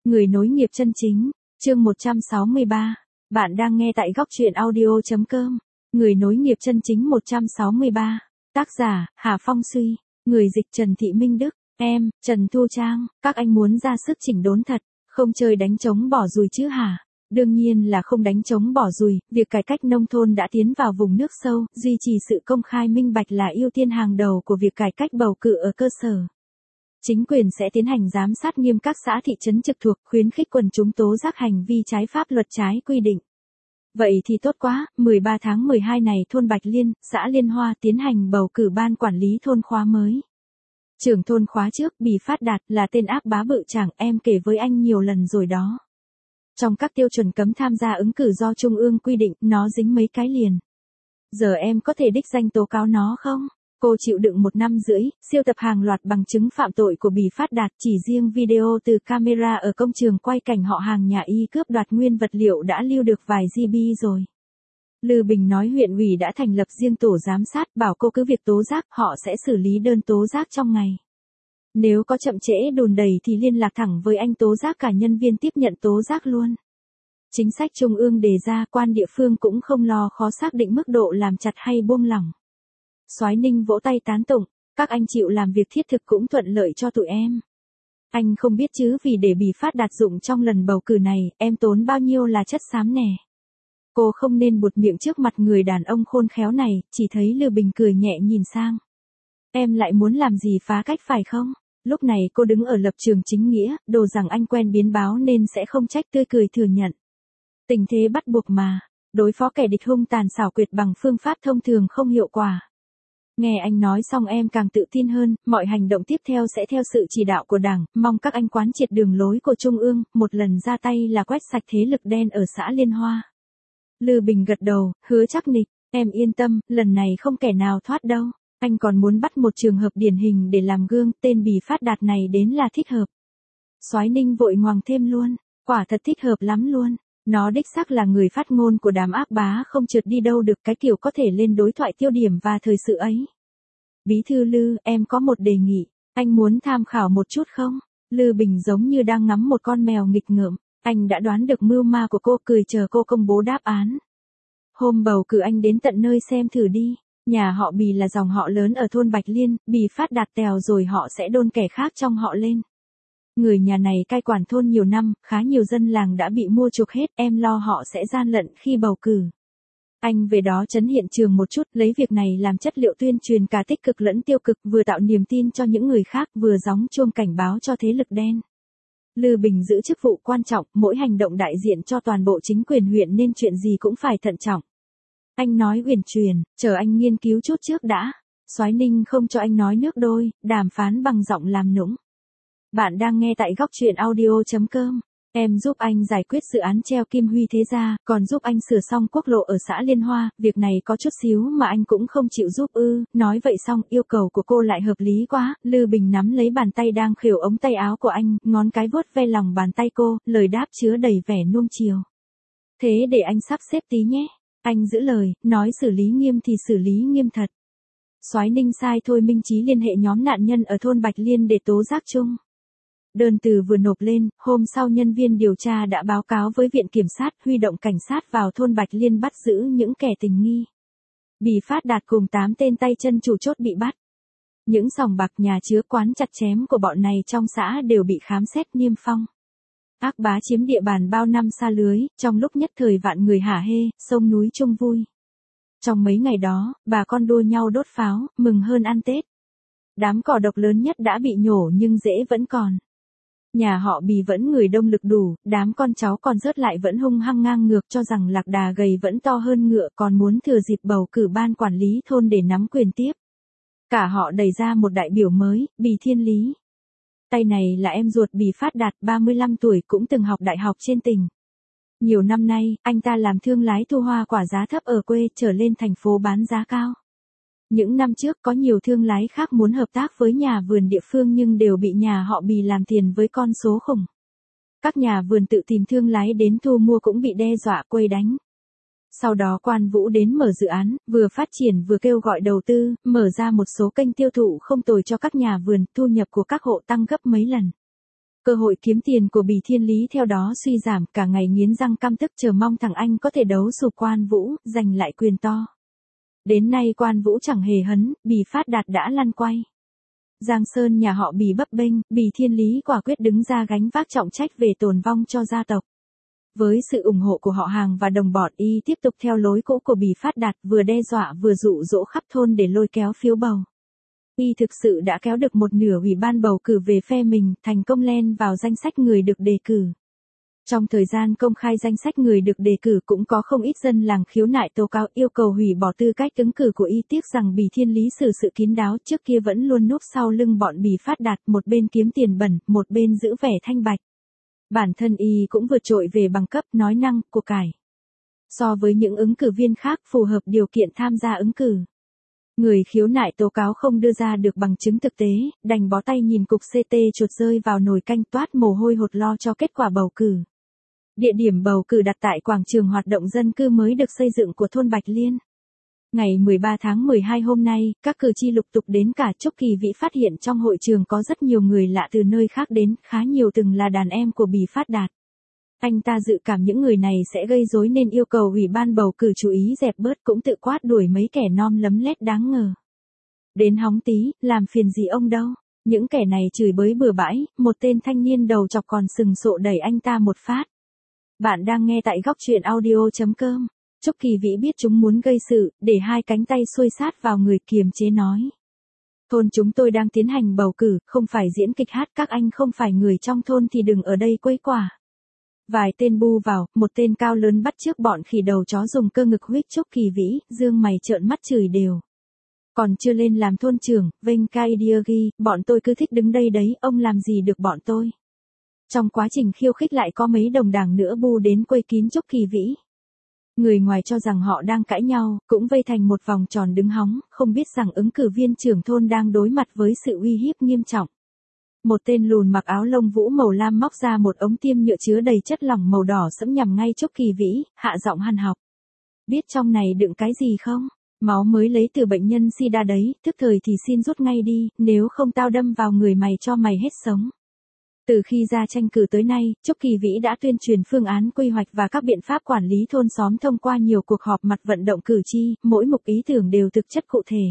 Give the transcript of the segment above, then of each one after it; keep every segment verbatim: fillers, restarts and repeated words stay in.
Người nối nghiệp chân chính, chương một trăm sáu mươi ba. Bạn đang nghe tại góc truyện audio chấm com. Người nối nghiệp chân chính một trăm sáu mươi ba. Tác giả, Hà Phong Suy. Người dịch Trần Thị Minh Đức. Em, Trần Thu Trang. Các anh muốn ra sức chỉnh đốn thật, không chơi đánh trống bỏ dùi chứ hả? Đương nhiên là không đánh trống bỏ dùi, việc cải cách nông thôn đã tiến vào vùng nước sâu, duy trì sự công khai minh bạch là ưu tiên hàng đầu của việc cải cách bầu cử ở cơ sở. Chính quyền sẽ tiến hành giám sát nghiêm các xã thị trấn trực thuộc, khuyến khích quần chúng tố giác hành vi trái pháp luật trái quy định. Vậy thì tốt quá, mười ba tháng mười hai này thôn Bạch Liên, xã Liên Hoa tiến hành bầu cử ban quản lý thôn khóa mới. Trưởng thôn khóa trước, Bì Phát Đạt, là tên ác bá bự chảng, em kể với anh nhiều lần rồi đó. Trong các tiêu chuẩn cấm tham gia ứng cử do Trung ương quy định, nó dính mấy cái liền. Giờ em có thể đích danh tố cáo nó không? Cô chịu đựng một năm rưỡi, siêu tập hàng loạt bằng chứng phạm tội của Bì Phát Đạt, chỉ riêng video từ camera ở công trường quay cảnh họ hàng nhà y cướp đoạt nguyên vật liệu đã lưu được vài gi bi rồi. Lư Bình nói huyện ủy đã thành lập riêng tổ giám sát, bảo cô cứ việc tố giác, họ sẽ xử lý đơn tố giác trong ngày. Nếu có chậm trễ đùn đẩy thì liên lạc thẳng với anh tố giác, cả nhân viên tiếp nhận tố giác luôn. Chính sách Trung ương đề ra, quan địa phương cũng không lo khó xác định mức độ làm chặt hay buông lỏng. Soái Ninh vỗ tay tán tụng, các anh chịu làm việc thiết thực cũng thuận lợi cho tụi em. Anh không biết chứ, vì để Bì Phát Đạt dụng trong lần bầu cử này, em tốn bao nhiêu là chất xám nè. Cô không nên buột miệng trước mặt người đàn ông khôn khéo này, chỉ thấy Lư Bình cười nhẹ nhìn sang. Em lại muốn làm gì phá cách phải không? Lúc này cô đứng ở lập trường chính nghĩa, đồ rằng anh quen biến báo nên sẽ không trách, tươi cười thừa nhận. Tình thế bắt buộc mà, đối phó kẻ địch hung tàn xảo quyệt bằng phương pháp thông thường không hiệu quả. Nghe anh nói xong em càng tự tin hơn, mọi hành động tiếp theo sẽ theo sự chỉ đạo của Đảng, mong các anh quán triệt đường lối của Trung ương, một lần ra tay là quét sạch thế lực đen ở xã Liên Hoa. Lư Bình gật đầu, hứa chắc nịch, em yên tâm, lần này không kẻ nào thoát đâu. Anh còn muốn bắt một trường hợp điển hình để làm gương, tên Bì Phát Đạt này đến là thích hợp. Soái Ninh vội ngoằng thêm luôn, quả thật thích hợp lắm luôn. Nó đích xác là người phát ngôn của đám ác bá không trượt đi đâu được, cái kiểu có thể lên đối thoại tiêu điểm và thời sự ấy. Bí thư Lư, em có một đề nghị, anh muốn tham khảo một chút không? Lư Bình giống như đang ngắm một con mèo nghịch ngợm, anh đã đoán được mưu ma của cô, cười chờ cô công bố đáp án. Hôm bầu cử anh đến tận nơi xem thử đi, nhà họ Bì là dòng họ lớn ở thôn Bạch Liên, Bì Phát Đạt tèo rồi họ sẽ đôn kẻ khác trong họ lên. Người nhà này cai quản thôn nhiều năm, khá nhiều dân làng đã bị mua chuộc hết, em lo họ sẽ gian lận khi bầu cử. Anh về đó trấn hiện trường một chút, lấy việc này làm chất liệu tuyên truyền cả tích cực lẫn tiêu cực, vừa tạo niềm tin cho những người khác, vừa gióng chuông cảnh báo cho thế lực đen. Lư Bình giữ chức vụ quan trọng, mỗi hành động đại diện cho toàn bộ chính quyền huyện nên chuyện gì cũng phải thận trọng. Anh nói uyển chuyển, chờ anh nghiên cứu chút trước đã. Soái Ninh không cho anh nói nước đôi, đàm phán bằng giọng làm nũng. Bạn đang nghe tại góc truyện audio chấm com. Em giúp anh giải quyết dự án treo Kim Huy Thế Gia, còn giúp anh sửa xong quốc lộ ở xã Liên Hoa, việc này có chút xíu mà anh cũng không chịu giúp ư. Nói vậy xong, yêu cầu của cô lại hợp lý quá. Lư Bình nắm lấy bàn tay đang khều ống tay áo của anh, ngón cái vuốt ve lòng bàn tay cô, lời đáp chứa đầy vẻ nuông chiều. Thế để anh sắp xếp tí nhé. Anh giữ lời, nói xử lý nghiêm thì xử lý nghiêm thật. Soái Ninh sai Thôi Minh Chí liên hệ nhóm nạn nhân ở thôn Bạch Liên để tố giác chung. Đơn từ vừa nộp lên, hôm sau nhân viên điều tra đã báo cáo với viện kiểm sát, huy động cảnh sát vào thôn Bạch Liên bắt giữ những kẻ tình nghi. Bì Phát Đạt cùng tám tên tay chân chủ chốt bị bắt. Những sòng bạc, nhà chứa, quán chặt chém của bọn này trong xã đều bị khám xét niêm phong. Ác bá chiếm địa bàn bao năm xa lưới, trong lúc nhất thời vạn người hả hê, sông núi chung vui. Trong mấy ngày đó, bà con đua nhau đốt pháo, mừng hơn ăn Tết. Đám cỏ độc lớn nhất đã bị nhổ nhưng rễ vẫn còn. Nhà họ Bì vẫn người đông lực đủ, đám con cháu còn rớt lại vẫn hung hăng ngang ngược, cho rằng lạc đà gầy vẫn to hơn ngựa, còn muốn thừa dịp bầu cử ban quản lý thôn để nắm quyền tiếp. Cả họ đẩy ra một đại biểu mới, Bì Thiên Lý. Tay này là em ruột Bì Phát Đạt, ba mươi lăm tuổi, cũng từng học đại học trên tỉnh. Nhiều năm nay, anh ta làm thương lái thu hoa quả giá thấp ở quê, trở lên thành phố bán giá cao. Những năm trước có nhiều thương lái khác muốn hợp tác với nhà vườn địa phương nhưng đều bị nhà họ Bì làm tiền với con số khủng. Các nhà vườn tự tìm thương lái đến thu mua cũng bị đe dọa quây đánh. Sau đó Quan Vũ đến mở dự án, vừa phát triển vừa kêu gọi đầu tư, mở ra một số kênh tiêu thụ không tồi cho các nhà vườn, thu nhập của các hộ tăng gấp mấy lần. Cơ hội kiếm tiền của Bỉ Thiên Lý theo đó suy giảm, cả ngày nghiến răng căm tức chờ mong thằng anh có thể đấu sụp Quan Vũ, giành lại quyền to. Đến nay Quan Vũ chẳng hề hấn, Bỉ Phát Đạt đã lăn quay. Giang Sơn nhà họ Bỉ bấp bênh, Bỉ Thiên Lý quả quyết đứng ra gánh vác trọng trách về tồn vong cho gia tộc. Với sự ủng hộ của họ hàng và đồng bọn, y tiếp tục theo lối cũ của Bỉ Phát Đạt, vừa đe dọa vừa dụ dỗ khắp thôn để lôi kéo phiếu bầu. Y thực sự đã kéo được một nửa ủy ban bầu cử về phe mình, thành công len vào danh sách người được đề cử. Trong thời gian công khai danh sách người được đề cử cũng có không ít dân làng khiếu nại tố cáo yêu cầu hủy bỏ tư cách ứng cử của y, tiếc rằng Bỉ Thiên Lý xử sự kín đáo, trước kia vẫn luôn núp sau lưng bọn Bỉ Phát Đạt, một bên kiếm tiền bẩn, một bên giữ vẻ thanh bạch. Bản thân y cũng vượt trội về bằng cấp, nói năng, của cải. So với những ứng cử viên khác phù hợp điều kiện tham gia ứng cử. Người khiếu nại tố cáo không đưa ra được bằng chứng thực tế, đành bó tay nhìn cục xê tê chuột rơi vào nồi canh, toát mồ hôi hột lo cho kết quả bầu cử. Địa điểm bầu cử đặt tại quảng trường hoạt động dân cư mới được xây dựng của thôn Bạch Liên. Ngày mười ba tháng mười hai hôm nay, các cử tri lục tục đến cả. Chúc Kỳ Vĩ phát hiện trong hội trường có rất nhiều người lạ từ nơi khác đến, khá nhiều từng là đàn em của Bỉ Phát Đạt. Anh ta dự cảm những người này sẽ gây rối nên yêu cầu ủy ban bầu cử chú ý dẹp bớt, cũng tự quát đuổi mấy kẻ non lấm lét đáng ngờ. Đến hóng tí, làm phiền gì ông đâu. Những kẻ này chửi bới bừa bãi, một tên thanh niên đầu chọc còn sừng sộ đẩy anh ta một phát. Bạn đang nghe tại góc truyện audio chấm com. Chúc Kỳ Vĩ biết chúng muốn gây sự, để hai cánh tay xuôi sát vào người kiềm chế nói. Thôn chúng tôi đang tiến hành bầu cử, không phải diễn kịch hát, các anh không phải người trong thôn thì đừng ở đây quấy quả. Vài tên bu vào, một tên cao lớn bắt chước bọn khỉ đầu chó dùng cơ ngực huých Chúc Kỳ Vĩ, dương mày trợn mắt chửi đều. Còn chưa lên làm thôn trưởng, vênh cai Diagi, bọn tôi cứ thích đứng đây đấy, ông làm gì được bọn tôi. Trong quá trình khiêu khích lại có mấy đồng đảng nữa bu đến quây kín Chúc Kỳ Vĩ. Người ngoài cho rằng họ đang cãi nhau, cũng vây thành một vòng tròn đứng hóng, không biết rằng ứng cử viên trưởng thôn đang đối mặt với sự uy hiếp nghiêm trọng. Một tên lùn mặc áo lông vũ màu lam móc ra một ống tiêm nhựa chứa đầy chất lỏng màu đỏ sẫm nhằm ngay Chúc Kỳ Vĩ, hạ giọng hằn học. Biết trong này đựng cái gì không? Máu mới lấy từ bệnh nhân sida đấy, tức thời thì xin rút ngay đi, nếu không tao đâm vào người mày cho mày hết sống. Từ khi ra tranh cử tới nay, Chúc Kỳ Vĩ đã tuyên truyền phương án quy hoạch và các biện pháp quản lý thôn xóm thông qua nhiều cuộc họp mặt vận động cử tri, mỗi mục ý tưởng đều thực chất cụ thể.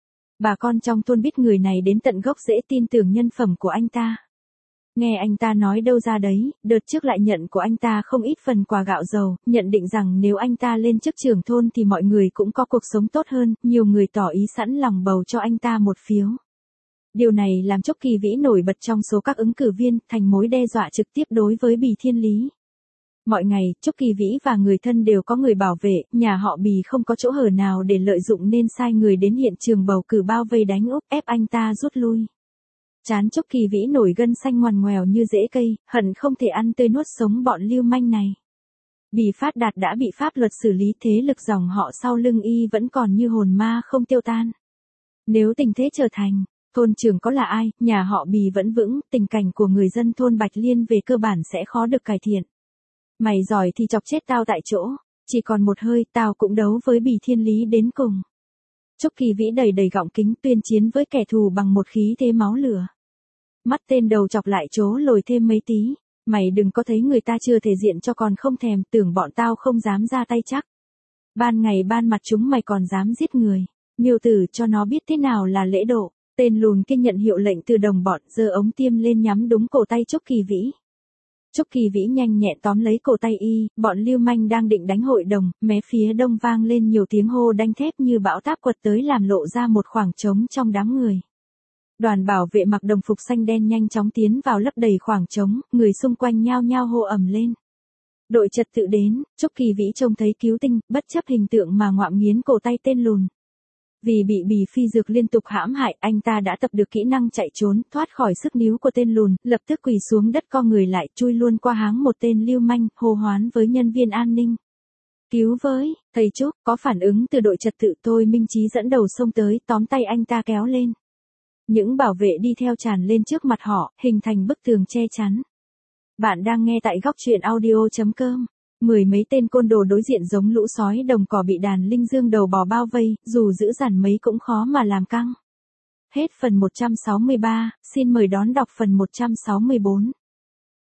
Bà con trong thôn biết người này đến tận gốc rễ, tin tưởng nhân phẩm của anh ta. Nghe anh ta nói đâu ra đấy, đợt trước lại nhận của anh ta không ít phần quà gạo dầu, nhận định rằng nếu anh ta lên chức trưởng thôn thì mọi người cũng có cuộc sống tốt hơn, nhiều người tỏ ý sẵn lòng bầu cho anh ta một phiếu. Điều này làm Chúc Kỳ Vĩ nổi bật trong số các ứng cử viên, thành mối đe dọa trực tiếp đối với Bỉ Thiên Lý. Mọi ngày, Chúc Kỳ Vĩ và người thân đều có người bảo vệ, nhà họ Bỉ không có chỗ hở nào để lợi dụng nên sai người đến hiện trường bầu cử bao vây đánh úp ép anh ta rút lui. Chán Chúc Kỳ Vĩ nổi gân xanh ngoằn ngoèo như rễ cây, hận không thể ăn tươi nuốt sống bọn lưu manh này. Bỉ Phát Đạt đã bị pháp luật xử lý, thế lực dòng họ sau lưng y vẫn còn như hồn ma không tiêu tan. Nếu tình thế trở thành thôn trưởng có là ai, nhà họ Bỉ vẫn vững, tình cảnh của người dân thôn Bạch Liên về cơ bản sẽ khó được cải thiện. Mày giỏi thì chọc chết tao tại chỗ, chỉ còn một hơi tao cũng đấu với Bỉ Thiên Lý đến cùng. Chúc Kỳ Vĩ đầy đầy gọng kính tuyên chiến với kẻ thù bằng một khí thế máu lửa. Mắt tên đầu chọc lại trố lồi thêm mấy tí, mày đừng có thấy người ta chưa thể diện cho còn không thèm, tưởng bọn tao không dám ra tay chắc. Ban ngày ban mặt chúng mày còn dám giết người, miêu tử cho nó biết thế nào là lễ độ. Tên lùn kia nhận hiệu lệnh từ đồng bọn, giơ ống tiêm lên nhắm đúng cổ tay Chúc Kỳ Vĩ. Chúc Kỳ Vĩ nhanh nhẹn tóm lấy cổ tay y, bọn lưu manh đang định đánh hội đồng, mé phía đông vang lên nhiều tiếng hô đanh thép như bão táp quật tới làm lộ ra một khoảng trống trong đám người. Đoàn bảo vệ mặc đồng phục xanh đen nhanh chóng tiến vào lấp đầy khoảng trống, người xung quanh nhao nhao hô ầm lên. Đội trật tự đến, Chúc Kỳ Vĩ trông thấy cứu tinh, bất chấp hình tượng mà ngoạm nghiến cổ tay tên lùn. Vì bị Bỉ Phi Dược liên tục hãm hại, anh ta đã tập được kỹ năng chạy trốn, thoát khỏi sức níu của tên lùn, lập tức quỳ xuống đất co người lại, chui luôn qua háng một tên lưu manh, hô hoán với nhân viên an ninh. Cứu với, thầy Chúc, có phản ứng từ đội trật tự, tôi Minh Chí dẫn đầu xông tới, tóm tay anh ta kéo lên. Những bảo vệ đi theo tràn lên trước mặt họ, hình thành bức tường che chắn. Bạn đang nghe tại góc truyện audio chấm com. Mười mấy tên côn đồ đối diện giống lũ sói đồng cỏ bị đàn linh dương đầu bò bao vây, dù giữ dằn mấy cũng khó mà làm căng. Hết phần một trăm sáu mươi ba, xin mời đón đọc phần một trăm sáu mươi bốn.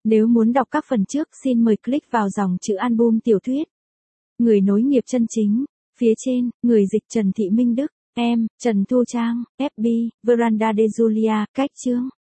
Nếu muốn đọc các phần trước xin mời click vào dòng chữ album tiểu thuyết. Người nối nghiệp chân chính. Phía trên, người dịch Trần Thị Minh Đức. Em, Trần Thu Trang. ép bê, Veranda de Julia. Cách chương.